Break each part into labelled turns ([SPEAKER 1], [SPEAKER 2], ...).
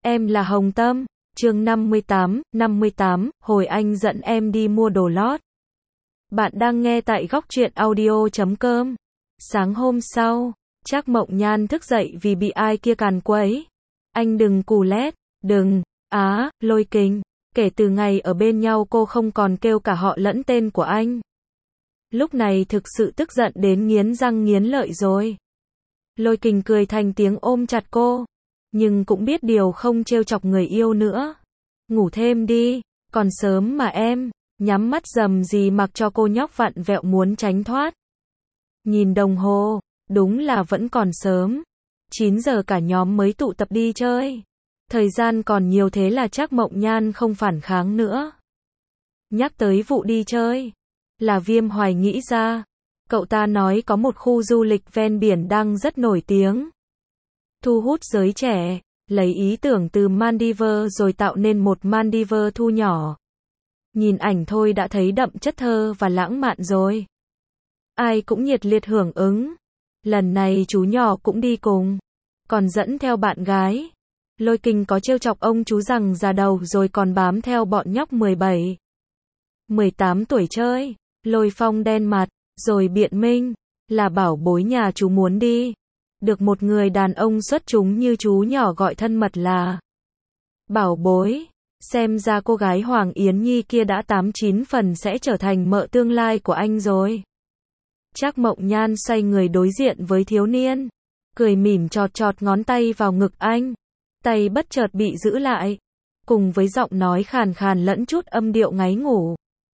[SPEAKER 1] Em là Hồng Tâm, chương 58, hồi anh dẫn em đi mua đồ lót. Bạn đang nghe tại góc truyện audio.com. Sáng hôm sau, Trác Mộng Nhan thức dậy vì bị ai kia càn quấy. Anh đừng cù lét, đừng, Lôi Kình. Kể từ ngày ở bên nhau cô không còn kêu cả họ lẫn tên của anh. Lúc này thực sự tức giận đến nghiến răng nghiến lợi rồi. Lôi Kình cười thành tiếng ôm chặt cô. Nhưng cũng biết điều không trêu chọc người yêu nữa. Ngủ thêm đi, còn sớm mà em. Nhắm mắt dầm gì mặc cho cô nhóc vặn vẹo muốn tránh thoát. Nhìn đồng hồ, đúng là vẫn còn sớm. 9 giờ cả nhóm mới tụ tập đi chơi. Thời gian còn nhiều thế là Trác Mộng Nhan không phản kháng nữa. Nhắc tới vụ đi chơi, là Viêm Hoài nghĩ ra. Cậu ta nói có một khu du lịch ven biển đang rất nổi tiếng. Thu hút giới trẻ, lấy ý tưởng từ Maldives rồi tạo nên một Maldives thu nhỏ. Nhìn ảnh thôi đã thấy đậm chất thơ và lãng mạn rồi. Ai cũng nhiệt liệt hưởng ứng. Lần này chú nhỏ cũng đi cùng. Còn dẫn theo bạn gái. Lôi Kình có trêu chọc ông chú rằng già đầu rồi còn bám theo bọn nhóc 17, 18 tuổi chơi. Lôi Phong đen mặt, rồi biện minh, là bảo bối nhà chú muốn đi. Được một người đàn ông xuất chúng như chú nhỏ gọi thân mật là bảo bối. Xem ra cô gái Hoàng Yến Nhi kia đã 89 phần sẽ trở thành mợ tương lai của anh rồi. Trác Mộng Nhan xoay người đối diện với thiếu niên. Cười mỉm chọt chọt ngón tay vào ngực anh. Tay bất chợt bị giữ lại. Cùng với giọng nói khàn khàn lẫn chút âm điệu ngáy ngủ.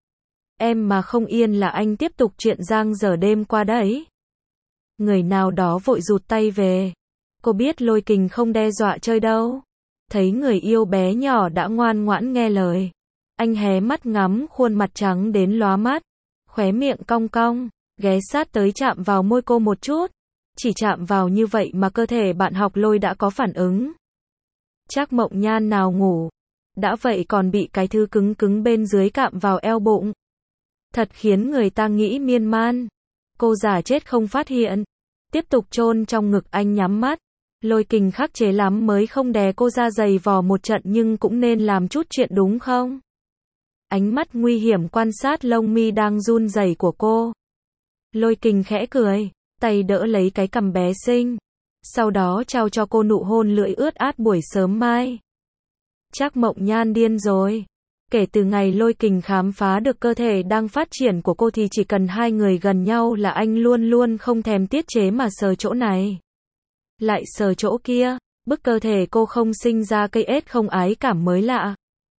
[SPEAKER 1] Em mà không yên là anh tiếp tục chuyện giang dở đêm qua đấy. Người nào đó vội rụt tay về. Cô biết Lôi Kình không đe dọa chơi đâu. Thấy người yêu bé nhỏ đã ngoan ngoãn nghe lời. Anh hé mắt ngắm khuôn mặt trắng đến lóa mắt. Khóe miệng cong cong, ghé sát tới chạm vào môi cô một chút. Chỉ chạm vào như vậy mà cơ thể bạn học Lôi đã có phản ứng. Trác Mộng Nhan nào ngủ. Đã vậy còn bị cái thứ cứng cứng bên dưới cạm vào eo bụng. Thật khiến người ta nghĩ miên man. Cô giả chết không phát hiện. Tiếp tục chôn trong ngực anh nhắm mắt. Lôi Kình khắc chế lắm mới không đè cô ra giày vò một trận nhưng cũng nên làm chút chuyện đúng không? Ánh mắt nguy hiểm quan sát lông mi đang run rẩy của cô. Lôi Kình khẽ cười, tay đỡ lấy cái cằm bé xinh. Sau đó trao cho cô nụ hôn lưỡi ướt át buổi sớm mai. Trác Mộng Nhan điên rồi. Kể từ ngày Lôi Kình khám phá được cơ thể đang phát triển của cô thì chỉ cần hai người gần nhau là anh luôn luôn không thèm tiết chế mà sờ chỗ này. Lại sờ chỗ kia, bức cơ thể cô không sinh ra cây ết không ái cảm mới lạ.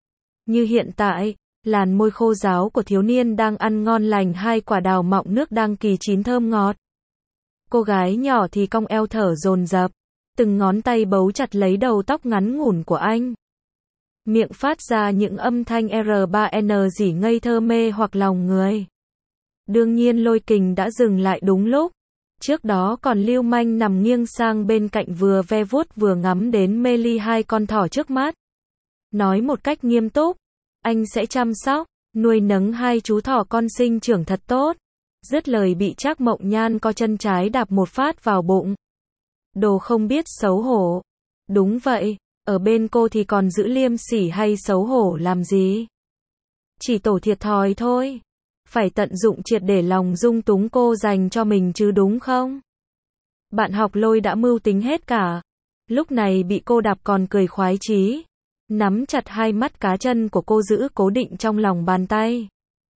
[SPEAKER 1] Như hiện tại, làn môi khô ráo của thiếu niên đang ăn ngon lành hai quả đào mọng nước đang kỳ chín thơm ngọt. Cô gái nhỏ thì cong eo thở dồn dập, từng ngón tay bấu chặt lấy đầu tóc ngắn ngủn của anh. Miệng phát ra những âm thanh R3N rỉ ngây thơ mê hoặc lòng người. Đương nhiên Lôi Kình đã dừng lại đúng lúc. Trước đó còn lưu manh nằm nghiêng sang bên cạnh vừa ve vuốt vừa ngắm đến mê ly hai con thỏ trước mắt. Nói một cách nghiêm túc, anh sẽ chăm sóc, nuôi nấng hai chú thỏ con sinh trưởng thật tốt. Dứt lời bị Trác Mộng Nhan co chân trái đạp một phát vào bụng. Đồ không biết xấu hổ. Đúng vậy, ở bên cô thì còn giữ liêm sỉ hay xấu hổ làm gì? Chỉ tổ thiệt thòi thôi. Phải tận dụng triệt để lòng dung túng cô dành cho mình chứ đúng không? Bạn học Lôi đã mưu tính hết cả. Lúc này bị cô đạp còn cười khoái chí. Nắm chặt hai mắt cá chân của cô giữ cố định trong lòng bàn tay.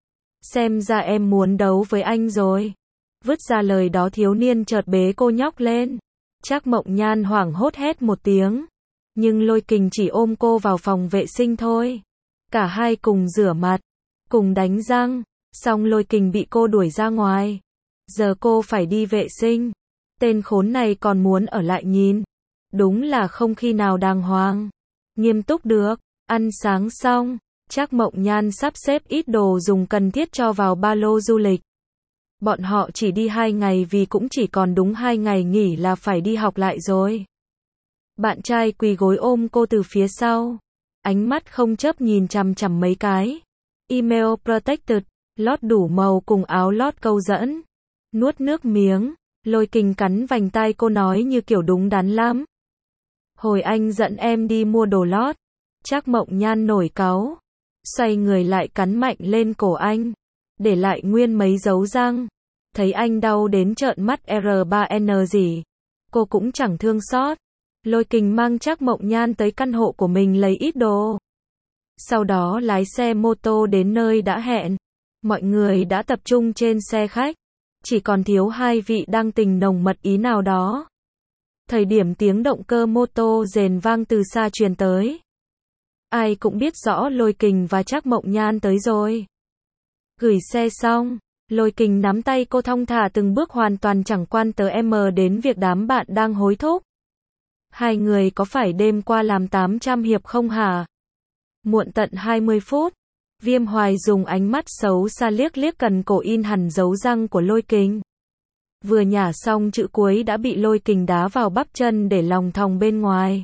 [SPEAKER 1] Xem ra em muốn đấu với anh rồi. Vứt ra lời đó thiếu niên chợt bế cô nhóc lên. Trác Mộng Nhan hoảng hốt hét một tiếng. Nhưng Lôi Kình chỉ ôm cô vào phòng vệ sinh thôi. Cả hai cùng rửa mặt, cùng đánh răng. Xong Lôi Kình bị cô đuổi ra ngoài. Giờ cô phải đi vệ sinh. Tên khốn này còn muốn ở lại nhìn. Đúng là không khi nào đàng hoàng. Nghiêm túc được. Ăn sáng xong, Trác Mộng Nhan sắp xếp ít đồ dùng cần thiết cho vào ba lô du lịch. Bọn họ chỉ đi 2 ngày vì cũng chỉ còn đúng 2 ngày nghỉ là phải đi học lại rồi. Bạn trai quỳ gối ôm cô từ phía sau. Ánh mắt không chớp nhìn chằm chằm mấy cái. Email protected. Lót đủ màu cùng áo lót câu dẫn. Nuốt nước miếng, Lôi Kình cắn vành tai cô nói như kiểu đúng đắn lắm. Hồi anh dẫn em đi mua đồ lót. Trác Mộng Nhan nổi cáu, xoay người lại cắn mạnh lên cổ anh, để lại nguyên mấy dấu răng. Thấy anh đau đến trợn mắt R3N gì, cô cũng chẳng thương xót. Lôi Kình mang Trác Mộng Nhan tới căn hộ của mình lấy ít đồ. Sau đó lái xe mô tô đến nơi đã hẹn. Mọi người đã tập trung trên xe khách, chỉ còn thiếu hai vị đang tình nồng mật ý nào đó. Thời điểm tiếng động cơ mô tô rền vang từ xa truyền tới, ai cũng biết rõ Lôi Kình và Trác Mộng Nhan tới rồi. Gửi xe xong, Lôi Kình nắm tay cô thong thả từng bước hoàn toàn chẳng quan đến việc đám bạn đang hối thúc. Hai người có phải đêm qua làm 800 hiệp không hả? Muộn tận 20 phút, Viêm Hoài dùng ánh mắt xấu xa liếc liếc cần cổ in hẳn dấu răng của Lôi Kình. Vừa nhả xong chữ cuối đã bị Lôi Kình đá vào bắp chân để lòng thòng bên ngoài.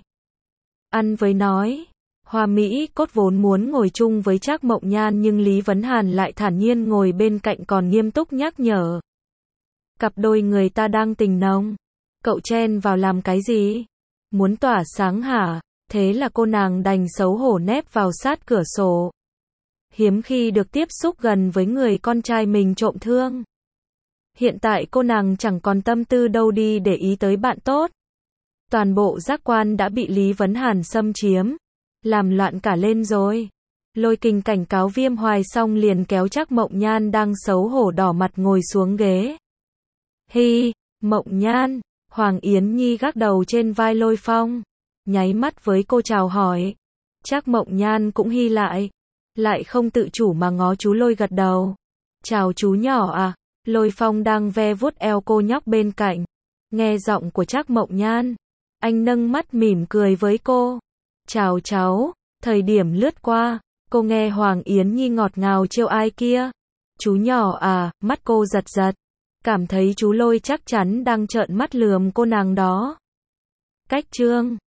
[SPEAKER 1] Ăn với nói, Hoa Mỹ Cốt vốn muốn ngồi chung với Trác Mộng Nhan nhưng Lý Vấn Hàn lại thản nhiên ngồi bên cạnh còn nghiêm túc nhắc nhở. Cặp đôi người ta đang tình nồng, cậu chen vào làm cái gì? Muốn tỏa sáng hả? Thế là cô nàng đành xấu hổ nép vào sát cửa sổ. Hiếm khi được tiếp xúc gần với người con trai mình trộm thương. Hiện tại cô nàng chẳng còn tâm tư đâu đi để ý tới bạn tốt. Toàn bộ giác quan đã bị Lý Vấn Hàn xâm chiếm, làm loạn cả lên rồi. Lôi Kình cảnh cáo Viêm Hoài xong liền kéo Trác Mộng Nhan đang xấu hổ đỏ mặt ngồi xuống ghế. Hi, Mộng Nhan, Hoàng Yến Nhi gác đầu trên vai Lôi Phong, nháy mắt với cô chào hỏi. Trác Mộng Nhan cũng hi lại không tự chủ mà ngó chú Lôi gật đầu. Chào chú nhỏ à? Lôi Phong đang ve vuốt eo cô nhóc bên cạnh. Nghe giọng của Trác Mộng Nhan, anh nâng mắt mỉm cười với cô. Chào cháu. Thời điểm lướt qua, cô nghe Hoàng Yến Nhi ngọt ngào trêu ai kia. Chú nhỏ à? Mắt cô giật giật, cảm thấy chú Lôi chắc chắn đang trợn mắt lườm cô nàng đó. Cách chương